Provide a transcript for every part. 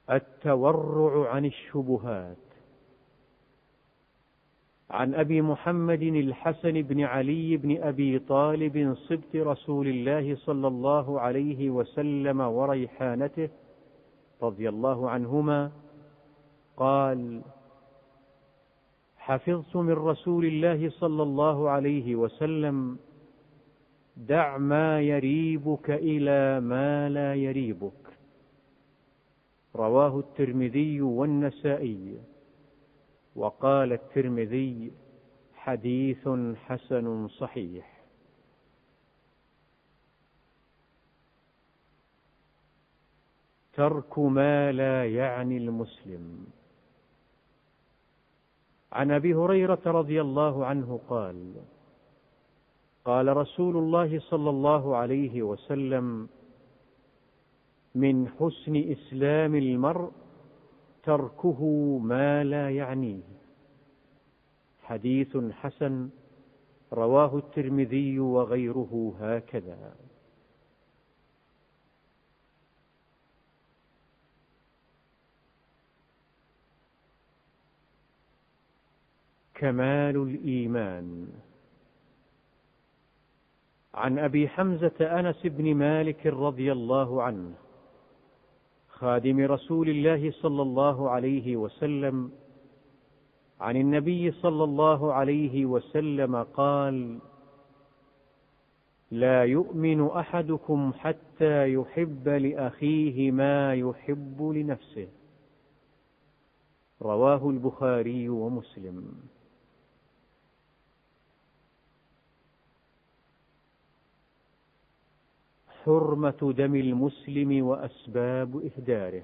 التورع عن الشبهات. عن أبي محمد الحسن بن علي بن أبي طالب صبت رسول الله صلى الله عليه وسلم وريحانته رضي الله عنهما قال: حفظت من رسول الله صلى الله عليه وسلم: دع ما يريبك إلى ما لا يريبك. رواه الترمذي والنسائي، وقال الترمذي: حديث حسن صحيح. ترك ما لا يعني المسلم. عن أبي هريرة رضي الله عنه قال: قال رسول الله صلى الله عليه وسلم: من حسن إسلام المرء تركه ما لا يعنيه. حديث حسن، رواه الترمذي وغيره هكذا. كمال الإيمان. عن أبي حمزة أنس بن مالك رضي الله عنه خادم رسول الله صلى الله عليه وسلم عن النبي صلى الله عليه وسلم قال: لا يؤمن أحدكم حتى يحب لأخيه ما يحب لنفسه. رواه البخاري ومسلم. حرمة دم المسلم وأسباب إهداره.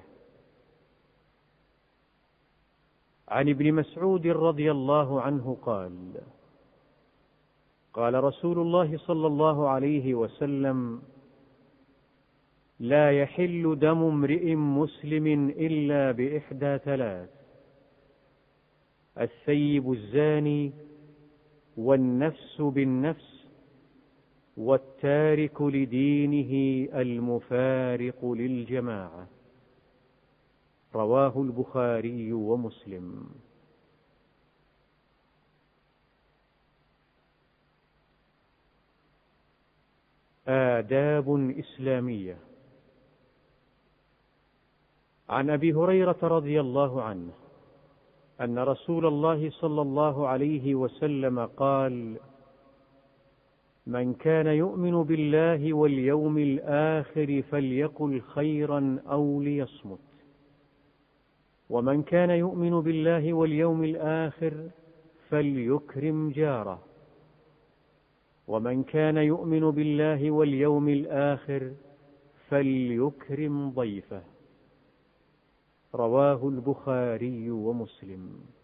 عن ابن مسعود رضي الله عنه قال: قال رسول الله صلى الله عليه وسلم: لا يحل دم امرئ مسلم إلا بإحدى ثلاث: الثيب الزاني، والنفس بالنفس، والتارك لدينه المفارق للجماعة. رواه البخاري ومسلم. آداب إسلامية. عن أبي هريرة رضي الله عنه أن رسول الله صلى الله عليه وسلم قال: من كان يؤمن بالله واليوم الآخر فليقل خيرا أو ليصمت، ومن كان يؤمن بالله واليوم الآخر فليكرم جاره، ومن كان يؤمن بالله واليوم الآخر فليكرم ضيفه. رواه البخاري ومسلم.